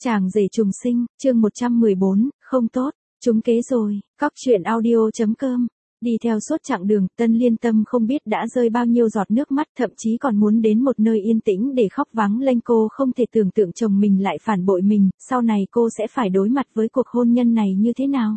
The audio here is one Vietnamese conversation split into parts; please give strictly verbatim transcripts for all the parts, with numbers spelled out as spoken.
Chàng rể trùng sinh, chương một trăm mười bốn, không tốt, trúng kế rồi, cóc truyện audio.com. Đi theo suốt chặng đường, Tân Liên Tâm không biết đã rơi bao nhiêu giọt nước mắt, thậm chí còn muốn đến một nơi yên tĩnh để khóc vắng lênh. Cô không thể tưởng tượng chồng mình lại phản bội mình, sau này cô sẽ phải đối mặt với cuộc hôn nhân này như thế nào.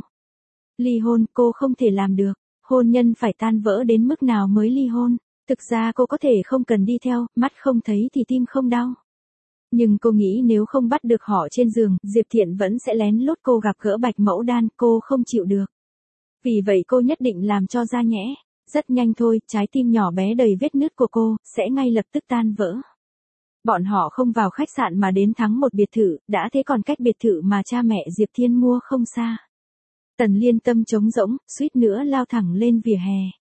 Ly hôn, cô không thể làm được. Hôn nhân phải tan vỡ đến mức nào mới ly hôn? Thực ra cô có thể không cần đi theo, mắt không thấy thì tim không đau. Nhưng cô nghĩ nếu không bắt được họ trên giường, Diệp Thiện vẫn sẽ lén lút cô gặp gỡ Bạch Mẫu Đan, cô không chịu được. Vì vậy cô nhất định làm cho ra nhẽ. Rất nhanh thôi, trái tim nhỏ bé đầy vết nứt của cô, sẽ ngay lập tức tan vỡ. Bọn họ không vào khách sạn mà đến thắng một biệt thự, đã thế còn cách biệt thự mà cha mẹ Diệp Thiên mua không xa. Tần Liên Tâm trống rỗng, suýt nữa lao thẳng lên vỉa hè.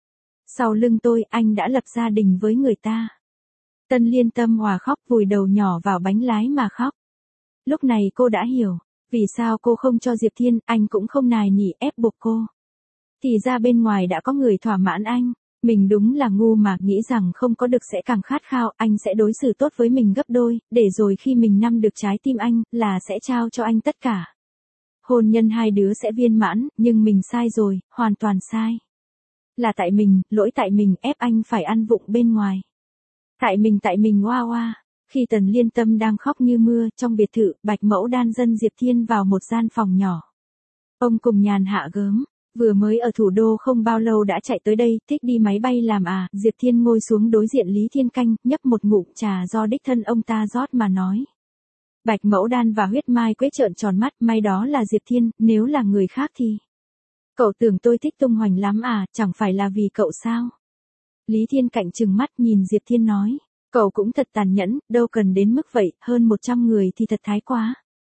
Sau lưng tôi, anh đã lập gia đình với người ta. Tân Liên Tâm hòa khóc, vùi đầu nhỏ vào bánh lái mà khóc. Lúc này cô đã hiểu, vì sao cô không cho Diệp Thiên, anh cũng không nài nỉ ép buộc cô. Thì ra bên ngoài đã có người thỏa mãn anh, mình đúng là ngu mà nghĩ rằng không có được sẽ càng khát khao, anh sẽ đối xử tốt với mình gấp đôi, để rồi khi mình nắm được trái tim anh, là sẽ trao cho anh tất cả. Hôn nhân hai đứa sẽ viên mãn, nhưng mình sai rồi, hoàn toàn sai. Là tại mình, lỗi tại mình ép anh phải ăn vụng bên ngoài. Tại mình tại mình oa oa. Khi Tần Liên Tâm đang khóc như mưa, trong biệt thự, Bạch Mẫu Đan dẫn Diệp Thiên vào một gian phòng nhỏ. Ông cùng nhàn hạ gớm, vừa mới ở thủ đô không bao lâu đã chạy tới đây, thích đi máy bay làm à, Diệp Thiên ngồi xuống đối diện Lý Thiên Canh, nhấp một ngụm trà do đích thân ông ta rót mà nói. Bạch Mẫu Đan và Huyết Mai Quế trợn tròn mắt, may đó là Diệp Thiên, nếu là người khác thì... Cậu tưởng tôi thích tung hoành lắm à, chẳng phải là vì cậu sao? Lý Thiên Cạnh trừng mắt nhìn Diệp Thiên nói, cậu cũng thật tàn nhẫn, đâu cần đến mức vậy, hơn một trăm người thì thật thái quá.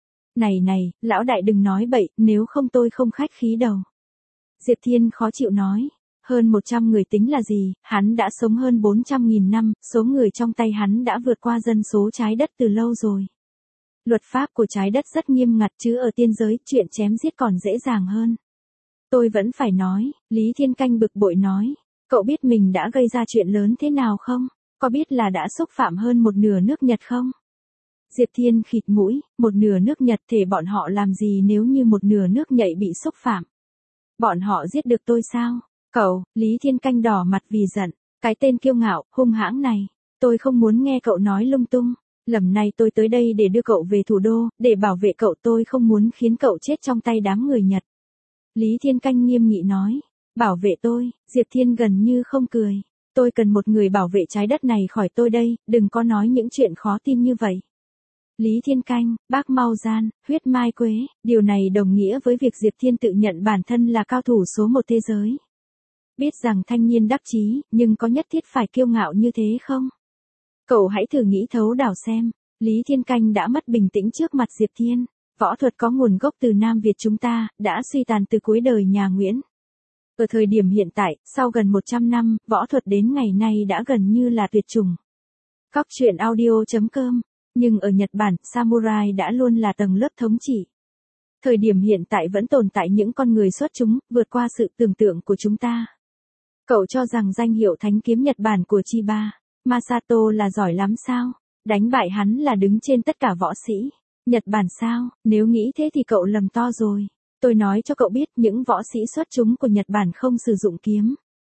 Này này, lão đại đừng nói bậy, nếu không tôi không khách khí đâu. Diệp Thiên khó chịu nói, hơn một trăm người tính là gì, hắn đã sống hơn bốn trăm nghìn năm, số người trong tay hắn đã vượt qua dân số trái đất từ lâu rồi. Luật pháp của trái đất rất nghiêm ngặt chứ ở tiên giới, chuyện chém giết còn dễ dàng hơn. Tôi vẫn phải nói, Lý Thiên Canh bực bội nói. Cậu biết mình đã gây ra chuyện lớn thế nào không? Có biết là đã xúc phạm hơn một nửa nước Nhật không? Diệp Thiên khịt mũi, một nửa nước Nhật thì bọn họ làm gì nếu như một nửa nước nhạy bị xúc phạm? Bọn họ giết được tôi sao? Cậu, Lý Thiên Canh đỏ mặt vì giận, cái tên kiêu ngạo, hung hãng này, tôi không muốn nghe cậu nói lung tung. Lần này tôi tới đây để đưa cậu về thủ đô, để bảo vệ cậu, tôi không muốn khiến cậu chết trong tay đám người Nhật. Lý Thiên Canh nghiêm nghị nói. Bảo vệ tôi, Diệp Thiên gần như không cười. Tôi cần một người bảo vệ trái đất này khỏi tôi đây, đừng có nói những chuyện khó tin như vậy. Lý Thiên Canh, bác Mau Gian, Huyết Mai Quế, điều này đồng nghĩa với việc Diệp Thiên tự nhận bản thân là cao thủ số một thế giới. Biết rằng thanh niên đắc chí, nhưng có nhất thiết phải kiêu ngạo như thế không? Cậu hãy thử nghĩ thấu đảo xem, Lý Thiên Canh đã mất bình tĩnh trước mặt Diệp Thiên. Võ thuật có nguồn gốc từ Nam Việt chúng ta, đã suy tàn từ cuối đời nhà Nguyễn. Ở thời điểm hiện tại, sau gần một trăm năm, võ thuật đến ngày nay đã gần như là tuyệt chủng. Cóc truyện audio.com. Nhưng ở Nhật Bản, samurai đã luôn là tầng lớp thống trị. Thời điểm hiện tại vẫn tồn tại những con người xuất chúng, vượt qua sự tưởng tượng của chúng ta. Cậu cho rằng danh hiệu thánh kiếm Nhật Bản của Chiba Masato là giỏi lắm sao? Đánh bại hắn là đứng trên tất cả võ sĩ Nhật Bản sao? Nếu nghĩ thế thì cậu lầm to rồi. Tôi nói cho cậu biết những võ sĩ xuất chúng của Nhật Bản không sử dụng kiếm.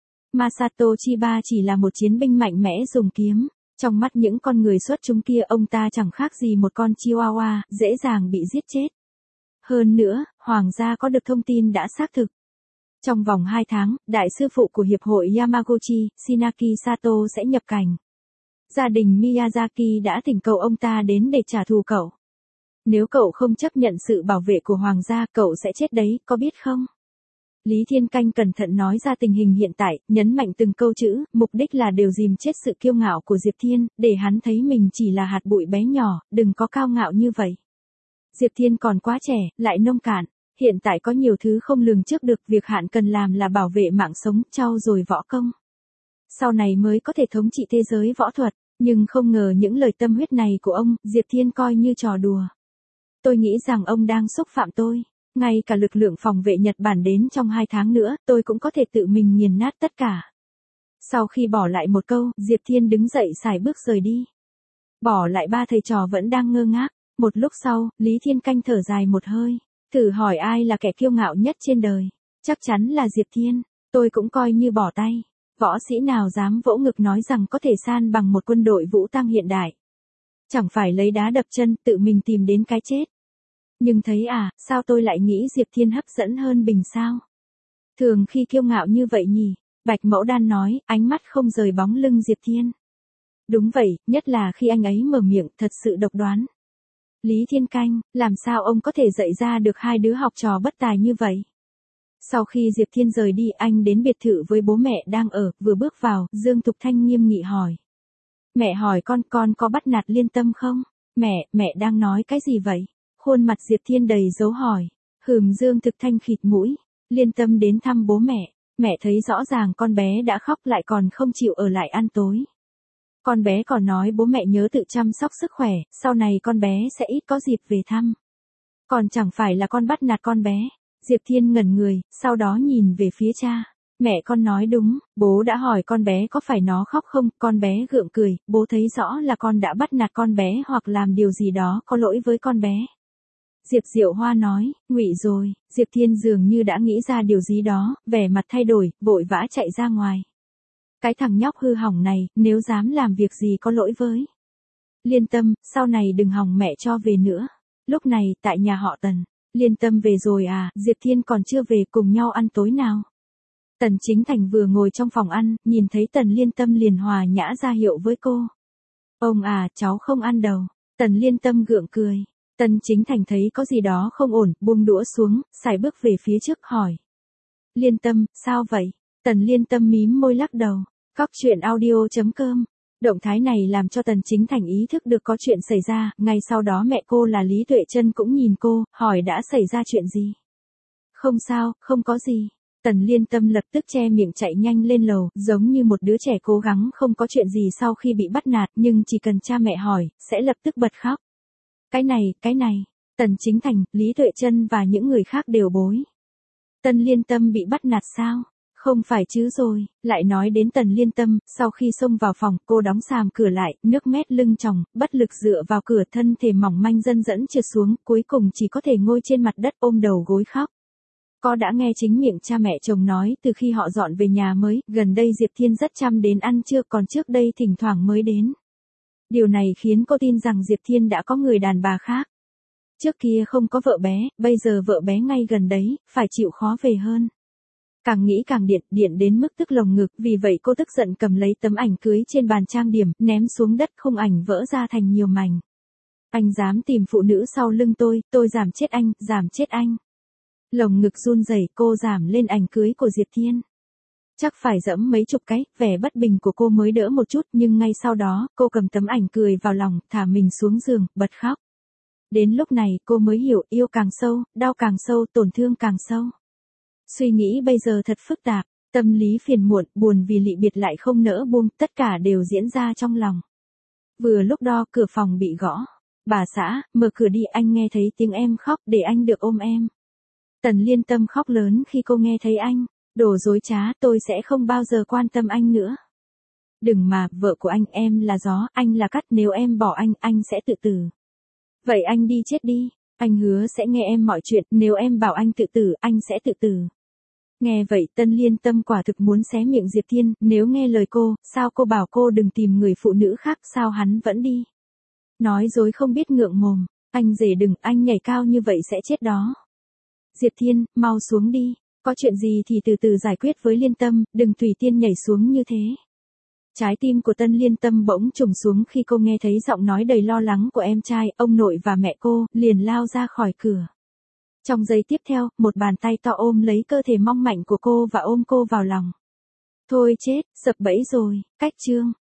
Masato Chiba chỉ là một chiến binh mạnh mẽ dùng kiếm. Trong mắt những con người xuất chúng kia ông ta chẳng khác gì một con chihuahua, dễ dàng bị giết chết. Hơn nữa, Hoàng gia có được thông tin đã xác thực. Trong vòng hai tháng, đại sư phụ của Hiệp hội Yamaguchi, Shinaki Sato sẽ nhập cảnh. Gia đình Miyazaki đã thỉnh cầu ông ta đến để trả thù cậu. Nếu cậu không chấp nhận sự bảo vệ của Hoàng gia, cậu sẽ chết đấy, có biết không? Lý Thiên Canh cẩn thận nói ra tình hình hiện tại, nhấn mạnh từng câu chữ, mục đích là đều dìm chết sự kiêu ngạo của Diệp Thiên, để hắn thấy mình chỉ là hạt bụi bé nhỏ, đừng có cao ngạo như vậy. Diệp Thiên còn quá trẻ, lại nông cạn, hiện tại có nhiều thứ không lường trước được, việc hạn cần làm là bảo vệ mạng sống, trau dồi võ công. Sau này mới có thể thống trị thế giới võ thuật, nhưng không ngờ những lời tâm huyết này của ông, Diệp Thiên coi như trò đùa. Tôi nghĩ rằng ông đang xúc phạm tôi. Ngay cả lực lượng phòng vệ Nhật Bản đến trong hai tháng nữa, tôi cũng có thể tự mình nghiền nát tất cả. Sau khi bỏ lại một câu, Diệp Thiên đứng dậy sải bước rời đi. Bỏ lại ba thầy trò vẫn đang ngơ ngác. Một lúc sau, Lý Thiên Canh thở dài một hơi. Thử hỏi ai là kẻ kiêu ngạo nhất trên đời? Chắc chắn là Diệp Thiên. Tôi cũng coi như bỏ tay. Võ sĩ nào dám vỗ ngực nói rằng có thể san bằng một quân đội vũ trang hiện đại. Chẳng phải lấy đá đập chân tự mình tìm đến cái chết. Nhưng thấy à, sao tôi lại nghĩ Diệp Thiên hấp dẫn hơn Bình sao? Thường khi kiêu ngạo như vậy nhỉ? Bạch Mẫu Đan nói, ánh mắt không rời bóng lưng Diệp Thiên. Đúng vậy, nhất là khi anh ấy mở miệng thật sự độc đoán. Lý Thiên Canh, làm sao ông có thể dạy ra được hai đứa học trò bất tài như vậy? Sau khi Diệp Thiên rời đi, anh đến biệt thự với bố mẹ đang ở, vừa bước vào, Dương Thục Thanh nghiêm nghị hỏi. Mẹ hỏi con, con có bắt nạt Liên Tâm không? Mẹ, mẹ đang nói cái gì vậy? Khuôn mặt Diệp Thiên đầy dấu hỏi. Hừm, Dương Thực Thanh khịt mũi. Liên Tâm đến thăm bố mẹ. Mẹ thấy rõ ràng con bé đã khóc lại còn không chịu ở lại ăn tối. Con bé còn nói bố mẹ nhớ tự chăm sóc sức khỏe, sau này con bé sẽ ít có dịp về thăm. Còn chẳng phải là con bắt nạt con bé. Diệp Thiên ngẩn người, sau đó nhìn về phía cha. Mẹ con nói đúng, bố đã hỏi con bé có phải nó khóc không, con bé gượng cười, bố thấy rõ là con đã bắt nạt con bé hoặc làm điều gì đó có lỗi với con bé. Diệp Diệu Hoa nói, ngụy rồi, Diệp Thiên dường như đã nghĩ ra điều gì đó, vẻ mặt thay đổi, vội vã chạy ra ngoài. Cái thằng nhóc hư hỏng này, nếu dám làm việc gì có lỗi với Liên Tâm, sau này đừng hòng mẹ cho về nữa. Lúc này, tại nhà họ Tần, Liên Tâm về rồi à, Diệp Thiên còn chưa về, cùng nhau ăn tối nào. Tần Chính Thành vừa ngồi trong phòng ăn, nhìn thấy Tần Liên Tâm liền hòa nhã ra hiệu với cô. Ông à, cháu không ăn đâu. Tần Liên Tâm gượng cười. Tần Chính Thành thấy có gì đó không ổn, buông đũa xuống, sải bước về phía trước hỏi. Liên Tâm, sao vậy? Tần Liên Tâm mím môi lắc đầu. Cóc truyện audio chấm com. Động thái này làm cho Tần Chính Thành ý thức được có chuyện xảy ra, ngay sau đó mẹ cô là Lý Tuệ Trân cũng nhìn cô, hỏi đã xảy ra chuyện gì? Không sao, không có gì. Tần Liên Tâm lập tức che miệng chạy nhanh lên lầu, giống như một đứa trẻ cố gắng không có chuyện gì sau khi bị bắt nạt, nhưng chỉ cần cha mẹ hỏi, sẽ lập tức bật khóc. Cái này, cái này, Tần Chính Thành, Lý Tuệ Trân và những người khác đều bối. Tần Liên Tâm bị bắt nạt sao? Không phải chứ rồi, lại nói đến Tần Liên Tâm, sau khi xông vào phòng, cô đóng sàm cửa lại, nước mét lưng tròng, bất lực dựa vào cửa, thân thể mỏng manh dần dần trượt xuống, cuối cùng chỉ có thể ngồi trên mặt đất ôm đầu gối khóc. Có đã nghe chính miệng cha mẹ chồng nói từ khi họ dọn về nhà mới, gần đây Diệp Thiên rất chăm đến ăn trưa, còn trước đây thỉnh thoảng mới đến. Điều này khiến cô tin rằng Diệp Thiên đã có người đàn bà khác. Trước kia không có vợ bé, bây giờ vợ bé ngay gần đấy, phải chịu khó về hơn. Càng nghĩ càng điện, điện đến mức tức lồng ngực, vì vậy cô tức giận cầm lấy tấm ảnh cưới trên bàn trang điểm, ném xuống đất, khung ảnh vỡ ra thành nhiều mảnh. Anh dám tìm phụ nữ sau lưng tôi, tôi giảm chết anh, giảm chết anh. Lồng ngực run rẩy, cô giảm lên ảnh cưới của Diệp Thiên. Chắc phải dẫm mấy chục cái, vẻ bất bình của cô mới đỡ một chút, nhưng ngay sau đó, cô cầm tấm ảnh cười vào lòng, thả mình xuống giường, bật khóc. Đến lúc này, cô mới hiểu, yêu càng sâu, đau càng sâu, tổn thương càng sâu. Suy nghĩ bây giờ thật phức tạp, tâm lý phiền muộn, buồn vì lị biệt lại không nỡ buông, tất cả đều diễn ra trong lòng. Vừa lúc đó, cửa phòng bị gõ. Bà xã, mở cửa đi, anh nghe thấy tiếng em khóc, để anh được ôm em. Tần Liên Tâm khóc lớn khi cô nghe thấy anh. Đồ dối trá, tôi sẽ không bao giờ quan tâm anh nữa. Đừng mà, vợ của anh, em là gió, anh là cát, nếu em bỏ anh, anh sẽ tự tử. Vậy anh đi chết đi, anh hứa sẽ nghe em mọi chuyện, nếu em bảo anh tự tử, anh sẽ tự tử. Nghe vậy Tân Liên Tâm quả thực muốn xé miệng Diệp Thiên, nếu nghe lời cô, sao cô bảo cô đừng tìm người phụ nữ khác, sao hắn vẫn đi. Nói dối không biết ngượng mồm, anh rể đừng, anh nhảy cao như vậy sẽ chết đó. Diệp Thiên, mau xuống đi, có chuyện gì thì từ từ giải quyết với Liên Tâm, đừng tùy tiện nhảy xuống như thế. Trái tim của Tân Liên Tâm bỗng trùng xuống khi cô nghe thấy giọng nói đầy lo lắng của em trai, ông nội và mẹ cô, liền lao ra khỏi cửa. Trong giây tiếp theo, một bàn tay to ôm lấy cơ thể mong manh của cô và ôm cô vào lòng. Thôi chết, sập bẫy rồi, cách chương.